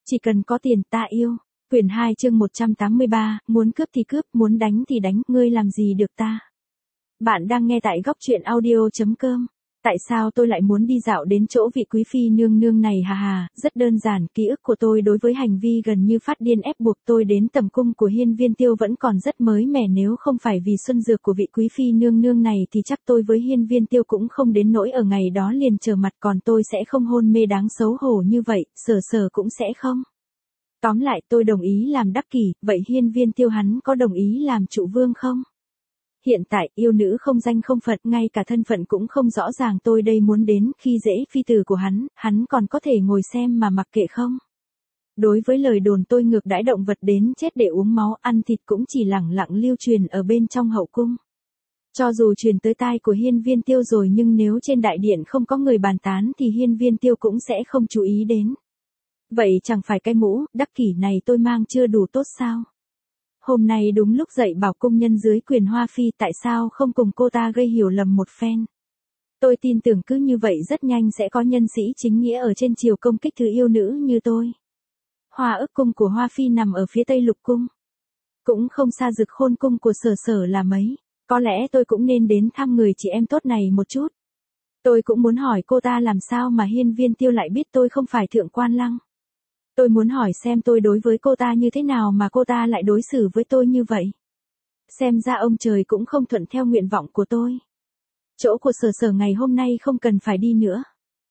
Chỉ cần có tiền ta yêu. Quyển 2 chương 183, muốn cướp thì cướp, muốn đánh thì đánh, ngươi làm gì được ta. Bạn đang nghe tại góc truyện audio.com. Tại sao tôi lại muốn đi dạo đến chỗ vị quý phi nương nương này hà hà, rất đơn giản, ký ức của tôi đối với hành vi gần như phát điên ép buộc tôi đến tầm cung của Hiên Viên Tiêu vẫn còn rất mới mẻ, nếu không phải vì xuân dược của vị quý phi nương nương này thì chắc tôi với Hiên Viên Tiêu cũng không đến nỗi ở ngày đó liền trở mặt, còn tôi sẽ không hôn mê đáng xấu hổ như vậy, sở cũng sẽ không. Tóm lại tôi đồng ý làm đắc kỷ, vậy Hiên Viên Tiêu hắn có đồng ý làm trụ vương không? Hiện tại, yêu nữ không danh không phận, ngay cả thân phận cũng không rõ ràng, tôi đây muốn đến khi dễ phi tử của hắn còn có thể ngồi xem mà mặc kệ không? Đối với lời đồn tôi ngược đãi động vật đến chết để uống máu, ăn thịt cũng chỉ lẳng lặng lưu truyền ở bên trong hậu cung. Cho dù truyền tới tai của Hiên Viên Tiêu rồi nhưng nếu trên đại điện không có người bàn tán thì Hiên Viên Tiêu cũng sẽ không chú ý đến. Vậy chẳng phải cái mũ, đắc kỷ này tôi mang chưa đủ tốt sao? Hôm nay đúng lúc dạy bảo cung nhân dưới quyền Hoa Phi, tại sao không cùng cô ta gây hiểu lầm một phen? Tôi tin tưởng cứ như vậy rất nhanh sẽ có nhân sĩ chính nghĩa ở trên triều công kích thứ yêu nữ như tôi. Hoa ức cung của Hoa Phi nằm ở phía tây lục cung. Cũng không xa Dực Khôn cung của Sở là mấy. Có lẽ tôi cũng nên đến thăm người chị em tốt này một chút. Tôi cũng muốn hỏi cô ta làm sao mà Hiên Viên Tiêu lại biết tôi không phải thượng quan lăng. Tôi muốn hỏi xem tôi đối với cô ta như thế nào mà cô ta lại đối xử với tôi như vậy. Xem ra ông trời cũng không thuận theo nguyện vọng của tôi. Chỗ của Sở ngày hôm nay không cần phải đi nữa.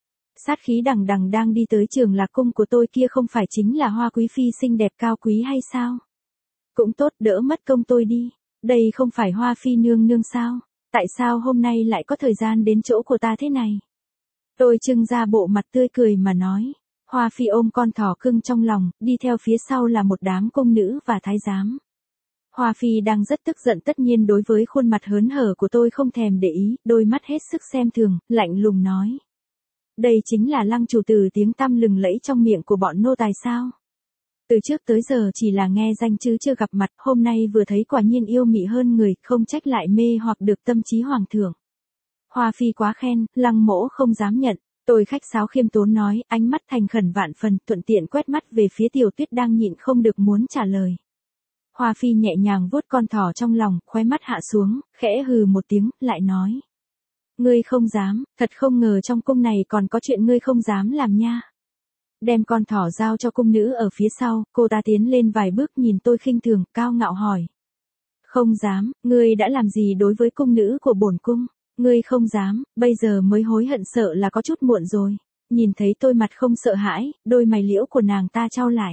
Sát khí đằng đằng đang đi tới Trường Lạc cung của tôi kia không phải chính là Hoa quý phi xinh đẹp cao quý hay sao? Cũng tốt, đỡ mất công tôi đi. Đây không phải Hoa phi nương nương sao? Tại sao hôm nay lại có thời gian đến chỗ của ta thế này? Tôi trưng ra bộ mặt tươi cười mà nói. Hoa phi ôm con thỏ cưng trong lòng, đi theo phía sau là một đám cung nữ và thái giám. Hoa phi đang rất tức giận, tất nhiên đối với khuôn mặt hớn hở của tôi không thèm để ý, đôi mắt hết sức xem thường, lạnh lùng nói. Đây chính là Lăng chủ tử tiếng tăm lừng lẫy trong miệng của bọn nô tài sao? Từ trước tới giờ chỉ là nghe danh chứ chưa gặp mặt, hôm nay vừa thấy quả nhiên yêu mị hơn người, không trách lại mê hoặc được tâm trí hoàng thượng. Hoa phi quá khen, Lăng mỗ không dám nhận. Tôi khách sáo khiêm tốn nói, ánh mắt thành khẩn vạn phần, thuận tiện quét mắt về phía Tiểu Tuyết đang nhịn không được muốn trả lời. Hoa phi nhẹ nhàng vuốt con thỏ trong lòng, khóe mắt hạ xuống, khẽ hừ một tiếng, lại nói. Ngươi không dám, thật không ngờ trong cung này còn có chuyện ngươi không dám làm nha. Đem con thỏ giao cho cung nữ ở phía sau, cô ta tiến lên vài bước nhìn tôi khinh thường, cao ngạo hỏi. Không dám, ngươi đã làm gì đối với cung nữ của bổn cung? Ngươi không dám, bây giờ mới hối hận sợ là có chút muộn rồi. Nhìn thấy tôi mặt không sợ hãi, đôi mày liễu của nàng ta trao lại.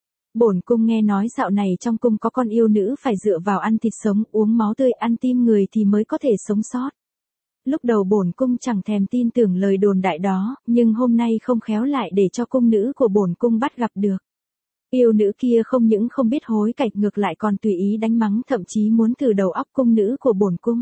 Bổn cung nghe nói dạo này trong cung có con yêu nữ phải dựa vào ăn thịt sống, uống máu tươi, ăn tim người thì mới có thể sống sót. Lúc đầu bổn cung chẳng thèm tin tưởng lời đồn đại đó, nhưng hôm nay không khéo lại để cho cung nữ của bổn cung bắt gặp được. Yêu nữ kia không những không biết hối cải ngược lại còn tùy ý đánh mắng, thậm chí muốn thử đầu óc cung nữ của bổn cung.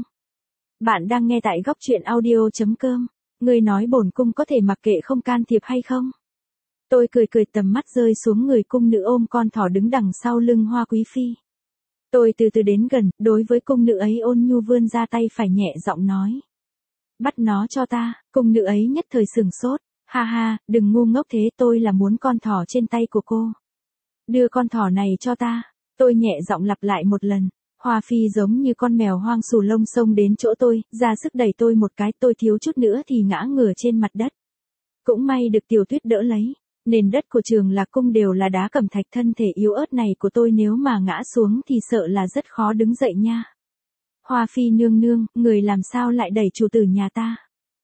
Bạn đang nghe tại góc truyện audio.com. Ngươi nói bổn cung có thể mặc kệ không can thiệp hay không? Tôi cười tầm mắt rơi xuống người cung nữ ôm con thỏ đứng đằng sau lưng Hoa quý phi. Tôi từ từ đến gần, đối với cung nữ ấy ôn nhu vươn ra tay phải nhẹ giọng nói. Bắt nó cho ta, cung nữ ấy nhất thời sửng sốt. Ha ha, đừng ngu ngốc thế, tôi là muốn con thỏ trên tay của cô. Đưa con thỏ này cho ta. Tôi nhẹ giọng lặp lại một lần. Hoa phi giống như con mèo hoang xù lông xông đến chỗ tôi, ra sức đẩy tôi một cái, tôi thiếu chút nữa thì ngã ngửa trên mặt đất. Cũng may được Tiểu Tuyết đỡ lấy, nền đất của Trường Lạc cung đều là đá cẩm thạch, thân thể yếu ớt này của tôi nếu mà ngã xuống thì sợ là rất khó đứng dậy nha. Hoa phi nương nương, người làm sao lại đẩy chủ tử nhà ta?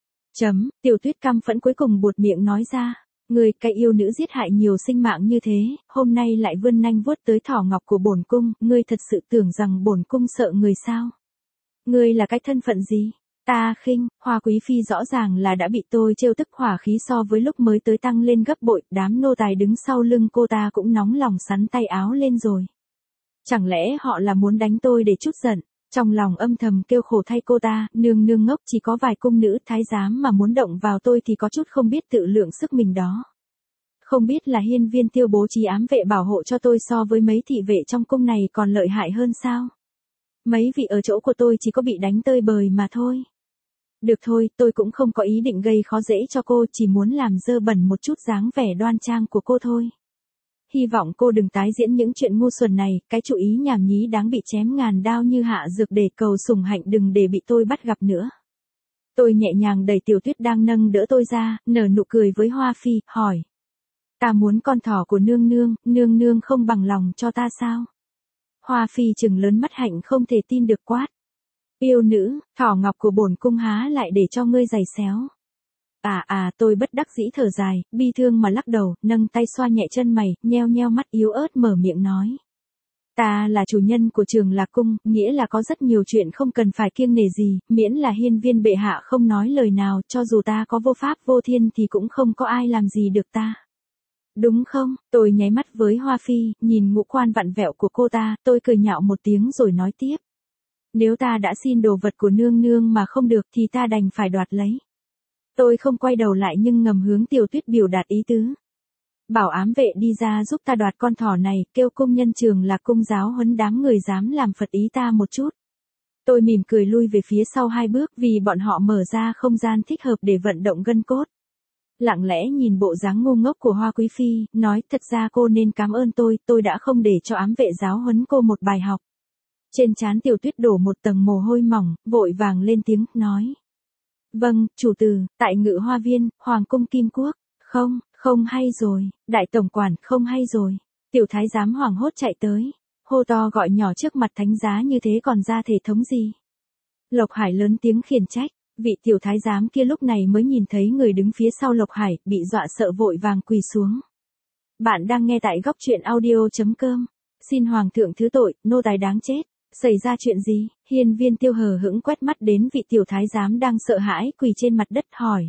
Tiểu Tuyết căm phẫn cuối cùng buột miệng nói ra. Người, cái yêu nữ giết hại nhiều sinh mạng như thế, hôm nay lại vươn nanh vuốt tới thỏ ngọc của bổn cung, ngươi thật sự tưởng rằng bổn cung sợ người sao? Ngươi là cái thân phận gì? Ta khinh, Hoa quý phi rõ ràng là đã bị tôi trêu tức, hỏa khí so với lúc mới tới tăng lên gấp bội, đám nô tài đứng sau lưng cô ta cũng nóng lòng sắn tay áo lên rồi. Chẳng lẽ họ là muốn đánh tôi để trút giận? Trong lòng âm thầm kêu khổ thay cô ta, nương nương ngốc, chỉ có vài cung nữ thái giám mà muốn động vào tôi thì có chút không biết tự lượng sức mình đó. Không biết là Hiên Viên Tiêu bố trí ám vệ bảo hộ cho tôi so với mấy thị vệ trong cung này còn lợi hại hơn sao? Mấy vị ở chỗ của tôi chỉ có bị đánh tơi bời mà thôi. Được thôi, tôi cũng không có ý định gây khó dễ cho cô, chỉ muốn làm dơ bẩn một chút dáng vẻ đoan trang của cô thôi. hy vọng cô đừng tái diễn những chuyện ngu xuẩn này, cái chủ ý nhảm nhí đáng bị chém ngàn đao như hạ dược để cầu sủng hạnh đừng để bị tôi bắt gặp nữa. Tôi nhẹ nhàng đẩy Tiểu Tuyết đang nâng đỡ tôi ra, nở nụ cười với Hoa Phi, hỏi. Ta muốn con thỏ của nương nương không bằng lòng cho ta sao? Hoa Phi trừng lớn mắt hạnh không thể tin được quát. Yêu nữ, thỏ ngọc của bổn cung há lại để cho ngươi giày xéo. Tôi bất đắc dĩ thở dài, bi thương mà lắc đầu, nâng tay xoa nhẹ chân mày, nheo nheo mắt yếu ớt mở miệng nói. Ta là chủ nhân của Trường Lạc Cung, nghĩa là có rất nhiều chuyện không cần phải kiêng nể gì, miễn là hiên viên bệ hạ không nói lời nào, cho dù ta có vô pháp vô thiên thì cũng không có ai làm gì được ta. Đúng không? Tôi nháy mắt với Hoa Phi, nhìn ngũ quan vặn vẹo của cô ta, tôi cười nhạo một tiếng rồi nói tiếp. Nếu ta đã xin đồ vật của nương mà không được thì ta đành phải đoạt lấy. Tôi không quay đầu lại nhưng ngầm hướng Tiểu Tuyết biểu đạt ý tứ. Bảo ám vệ đi ra giúp ta đoạt con thỏ này, kêu công nhân Trường Lạc Cung giáo huấn đám người dám làm phật ý ta một chút. Tôi mỉm cười lui về phía sau 2 bước vì bọn họ mở ra không gian thích hợp để vận động gân cốt. Lặng lẽ nhìn bộ dáng ngu ngốc của Hoa Quý Phi, nói thật ra cô nên cảm ơn tôi đã không để cho ám vệ giáo huấn cô một bài học. Trên trán Tiểu Tuyết đổ một tầng mồ hôi mỏng, vội vàng lên tiếng, nói. Vâng, chủ tử, tại Ngự Hoa Viên, Hoàng cung Kim Quốc. Không hay rồi, đại tổng quản, không hay rồi. Tiểu thái giám hoảng hốt chạy tới, hô to gọi nhỏ trước mặt thánh giá như thế còn ra thể thống gì. Lộc Hải lớn tiếng khiển trách, vị tiểu thái giám kia lúc này mới nhìn thấy người đứng phía sau Lộc Hải, bị dọa sợ vội vàng quỳ xuống. Bạn đang nghe tại góc truyện audio.com. Xin Hoàng thượng thứ tội, nô tài đáng chết. Xảy ra chuyện gì? Hiên viên Tiêu hờ hững quét mắt đến vị tiểu thái giám đang sợ hãi quỳ trên mặt đất hỏi.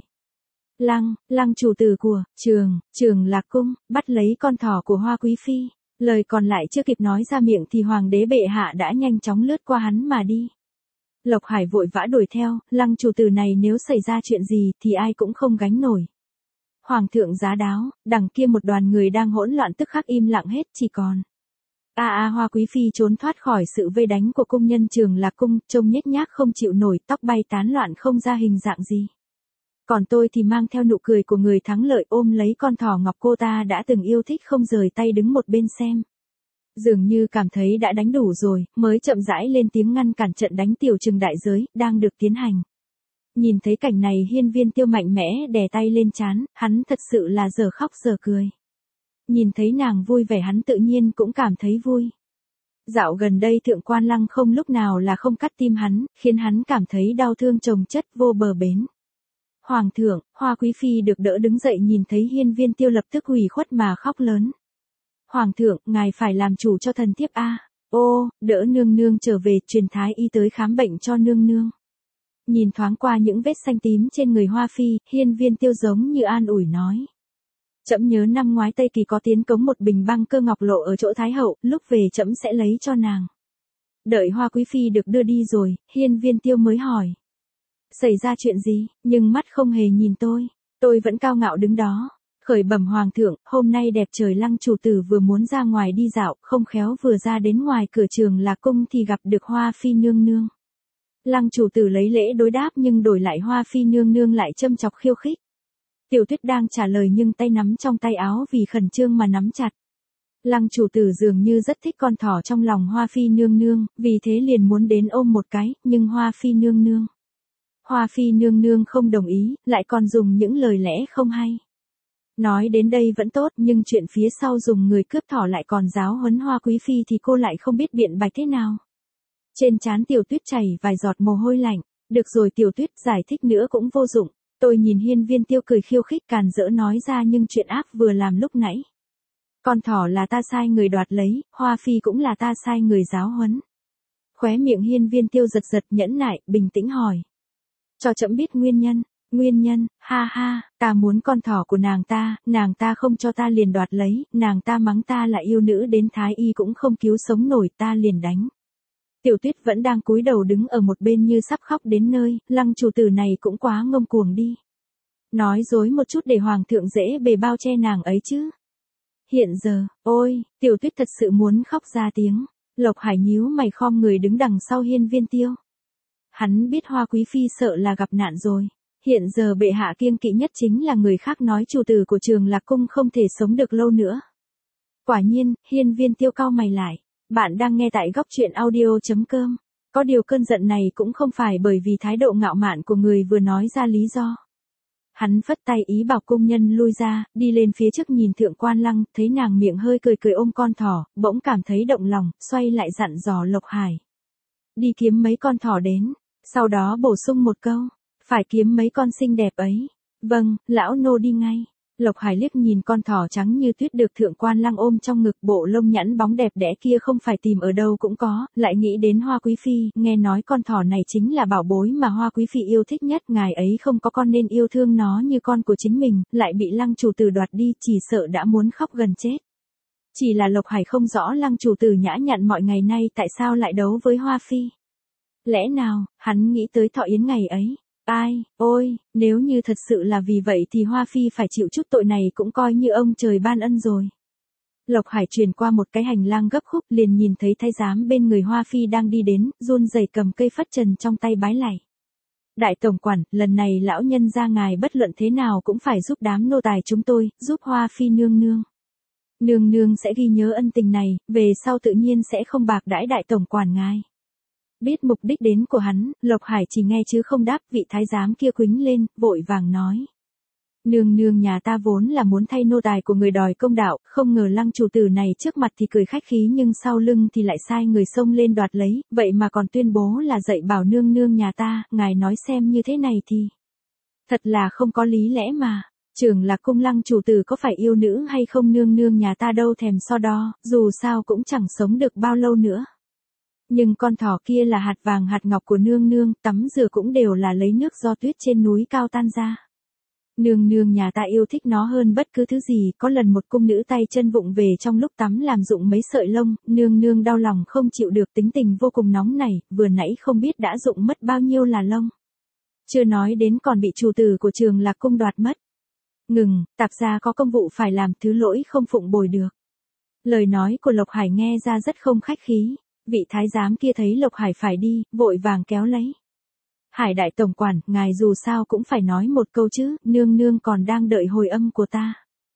Lăng chủ tử của Trường Lạc Cung, bắt lấy con thỏ của Hoa Quý Phi. Lời còn lại chưa kịp nói ra miệng thì hoàng đế bệ hạ đã nhanh chóng lướt qua hắn mà đi. Lộc Hải vội vã đuổi theo, lăng chủ tử này nếu xảy ra chuyện gì thì ai cũng không gánh nổi. Hoàng thượng giá đáo, đằng kia một đoàn người đang hỗn loạn tức khắc im lặng hết chỉ còn. Hoa Quý Phi trốn thoát khỏi sự vây đánh của cung nhân Trường Lạc Cung, trông nhếch nhác không chịu nổi, tóc bay tán loạn không ra hình dạng gì. Còn tôi thì mang theo nụ cười của người thắng lợi ôm lấy con thỏ ngọc cô ta đã từng yêu thích không rời tay đứng một bên xem. Dường như cảm thấy đã đánh đủ rồi, mới chậm rãi lên tiếng ngăn cản trận đánh tiểu trừng đại giới, đang được tiến hành. Nhìn thấy cảnh này hiên viên Tiêu mạnh mẽ đè tay lên trán, hắn thật sự là giờ khóc giờ cười. Nhìn thấy nàng vui vẻ hắn tự nhiên cũng cảm thấy vui. Dạo gần đây thượng quan Lăng không lúc nào là không cắt tim hắn, khiến hắn cảm thấy đau thương chồng chất vô bờ bến. Hoàng thượng, Hoa Quý Phi được đỡ đứng dậy nhìn thấy hiên viên Tiêu lập tức ủy khuất mà khóc lớn. Hoàng thượng, ngài phải làm chủ cho thần thiếp a. Ô, đỡ nương trở về, truyền thái y tới khám bệnh cho nương. Nhìn thoáng qua những vết xanh tím trên người Hoa Phi, hiên viên Tiêu giống như an ủi nói. Trẫm nhớ năm ngoái Tây Kỳ có tiến cống một bình băng cơ ngọc lộ ở chỗ Thái hậu, lúc về trẫm sẽ lấy cho nàng. Đợi Hoa Quý Phi được đưa đi rồi, hiên viên Tiêu mới hỏi. Xảy ra chuyện gì, nhưng mắt không hề nhìn tôi vẫn cao ngạo đứng đó. Khởi bẩm hoàng thượng, hôm nay đẹp trời lăng chủ tử vừa muốn ra ngoài đi dạo, không khéo vừa ra đến ngoài cửa Trường Lạc Cung thì gặp được Hoa Phi nương. Lăng chủ tử lấy lễ đối đáp nhưng đổi lại Hoa Phi nương lại châm chọc khiêu khích. Tiểu Tuyết đang trả lời nhưng tay nắm trong tay áo vì khẩn trương mà nắm chặt. Lăng chủ tử dường như rất thích con thỏ trong lòng Hoa Phi nương, vì thế liền muốn đến ôm một cái, nhưng Hoa Phi nương không đồng ý, lại còn dùng những lời lẽ không hay. Nói đến đây vẫn tốt, nhưng chuyện phía sau dùng người cướp thỏ lại còn giáo huấn Hoa Quý Phi thì cô lại không biết biện bạch thế nào. Trên trán Tiểu Tuyết chảy vài giọt mồ hôi lạnh. Được rồi Tiểu Tuyết, giải thích nữa cũng vô dụng. Tôi nhìn hiên viên Tiêu cười khiêu khích càn rỡ nói ra nhưng chuyện ác vừa làm lúc nãy. Con thỏ là ta sai người đoạt lấy, Hoa Phi cũng là ta sai người giáo huấn. Khóe miệng hiên viên Tiêu giật nhẫn nại, bình tĩnh hỏi. Cho trẫm biết nguyên nhân, ha, ta muốn con thỏ của nàng ta không cho ta liền đoạt lấy, nàng ta mắng ta là yêu nữ đến thái y cũng không cứu sống nổi ta liền đánh. Tiểu Tuyết vẫn đang cúi đầu đứng ở một bên như sắp khóc đến nơi, lăng chủ tử này cũng quá ngông cuồng đi. Nói dối một chút để hoàng thượng dễ bề bao che nàng ấy chứ. Hiện giờ, ôi, Tiểu Tuyết thật sự muốn khóc ra tiếng. Lộc Hải nhíu mày khom người đứng đằng sau hiên viên Tiêu. Hắn biết Hoa Quý Phi sợ là gặp nạn rồi. Hiện giờ bệ hạ kiêng kỵ nhất chính là người khác nói chủ tử của Trường Lạc Cung không thể sống được lâu nữa. Quả nhiên, hiên viên tiêu cau mày lại. Bạn đang nghe tại góc truyện audio.com. Có điều cơn giận này cũng không phải bởi vì thái độ ngạo mạn của người vừa nói ra lý do. Hắn phất tay ý bảo cung nhân lui ra, đi lên phía trước nhìn Thượng Quan Lăng, thấy nàng miệng hơi cười cười ôm con thỏ, bỗng cảm thấy động lòng, xoay lại dặn dò Lộc Hải. Đi kiếm mấy con thỏ đến, sau đó bổ sung một câu, phải kiếm mấy con xinh đẹp ấy. Vâng, lão nô đi ngay. Lộc Hải liếc nhìn con thỏ trắng như tuyết được Thượng Quan Lăng ôm trong ngực, bộ lông nhẵn bóng đẹp đẽ kia không phải tìm ở đâu cũng có, lại nghĩ đến Hoa Quý Phi, nghe nói con thỏ này chính là bảo bối mà Hoa Quý Phi yêu thích nhất, ngài ấy không có con nên yêu thương nó như con của chính mình, lại bị Lăng chủ tử đoạt đi, chỉ sợ đã muốn khóc gần chết. Chỉ là Lộc Hải không rõ Lăng chủ tử nhã nhặn mọi ngày nay tại sao lại đấu với Hoa Phi. Lẽ nào, hắn nghĩ tới thọ yến ngày ấy. Ai, ôi, nếu như thật sự là vì vậy thì Hoa Phi phải chịu chút tội này cũng coi như ông trời ban ân rồi. Lộc Hải truyền qua một cái hành lang gấp khúc, liền nhìn thấy thái giám bên người Hoa Phi đang đi đến, run rẩy cầm cây phất trần trong tay bái lạy. Đại tổng quản, lần này lão nhân gia ngài bất luận thế nào cũng phải giúp đám nô tài chúng tôi, giúp Hoa Phi nương nương. Nương nương sẽ ghi nhớ ân tình này, về sau tự nhiên sẽ không bạc đãi đại tổng quản ngài. Biết mục đích đến của hắn, Lộc Hải chỉ nghe chứ không đáp, vị thái giám kia quýnh lên, vội vàng nói. Nương nương nhà ta vốn là muốn thay nô tài của người đòi công đạo, không ngờ Lăng chủ tử này trước mặt thì cười khách khí nhưng sau lưng thì lại sai người xông lên đoạt lấy, vậy mà còn tuyên bố là dạy bảo nương nương nhà ta, ngài nói xem như thế này thì. Thật là không có lý lẽ mà. Trưởng Lạc cung Lăng chủ tử có phải yêu nữ hay không nương nương nhà ta đâu thèm so đo, dù sao cũng chẳng sống được bao lâu nữa. Nhưng con thỏ kia là hạt vàng hạt ngọc của nương nương, tắm rửa cũng đều là lấy nước do tuyết trên núi cao tan ra. Nương nương nhà ta yêu thích nó hơn bất cứ thứ gì, có lần một cung nữ tay chân vụng về trong lúc tắm làm rụng mấy sợi lông, nương nương đau lòng không chịu được, tính tình vô cùng nóng nảy, vừa nãy không biết đã rụng mất bao nhiêu là lông. Chưa nói đến còn bị chủ tử của Trường Lạc cung đoạt mất. Ngừng, tạp gia có công vụ phải làm, thứ lỗi không phụng bồi được. Lời nói của Lộc Hải nghe ra rất không khách khí. Vị thái giám kia thấy Lộc Hải phải đi, vội vàng kéo lấy. Hải đại tổng quản, ngài dù sao cũng phải nói một câu chứ, nương nương còn đang đợi hồi âm của ta.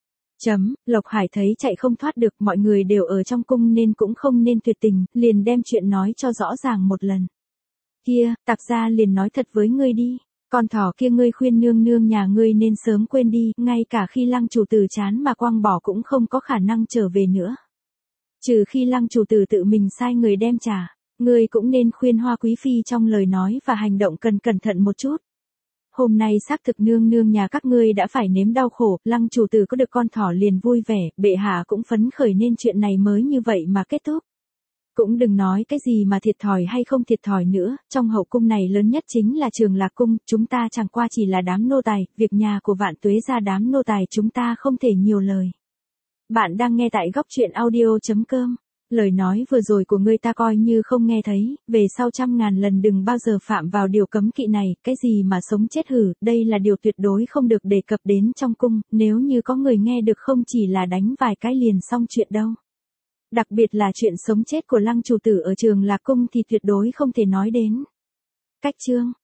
Lộc Hải thấy chạy không thoát được, mọi người đều ở trong cung nên cũng không nên tuyệt tình, liền đem chuyện nói cho rõ ràng một lần. Kia, tạp gia liền nói thật với ngươi đi, con thỏ kia ngươi khuyên nương nương nhà ngươi nên sớm quên đi, ngay cả khi Lăng chủ tử chán mà quăng bỏ cũng không có khả năng trở về nữa. Trừ khi Lăng chủ tử tự mình sai người đem trả, ngươi cũng nên khuyên Hoa Quý Phi trong lời nói và hành động cần cẩn thận một chút. Hôm nay xác thực nương nương nhà các ngươi đã phải nếm đau khổ, Lăng chủ tử có được con thỏ liền vui vẻ, bệ hạ cũng phấn khởi nên chuyện này mới như vậy mà kết thúc. Cũng đừng nói cái gì mà thiệt thòi hay không thiệt thòi nữa, trong hậu cung này lớn nhất chính là Trường Lạc cung, chúng ta chẳng qua chỉ là đám nô tài, việc nhà của Vạn Tuế gia đám nô tài chúng ta không thể nhiều lời. Bạn đang nghe tại góc truyện audio.com. Lời nói vừa rồi của ngươi ta coi như không nghe thấy, về sau 100.000 lần đừng bao giờ phạm vào điều cấm kỵ này, cái gì mà sống chết hử, đây là điều tuyệt đối không được đề cập đến trong cung, nếu như có người nghe được không chỉ là đánh vài cái liền xong chuyện đâu. Đặc biệt là chuyện sống chết của Lăng chủ tử ở Trường Lạc cung thì tuyệt đối không thể nói đến. Cách chương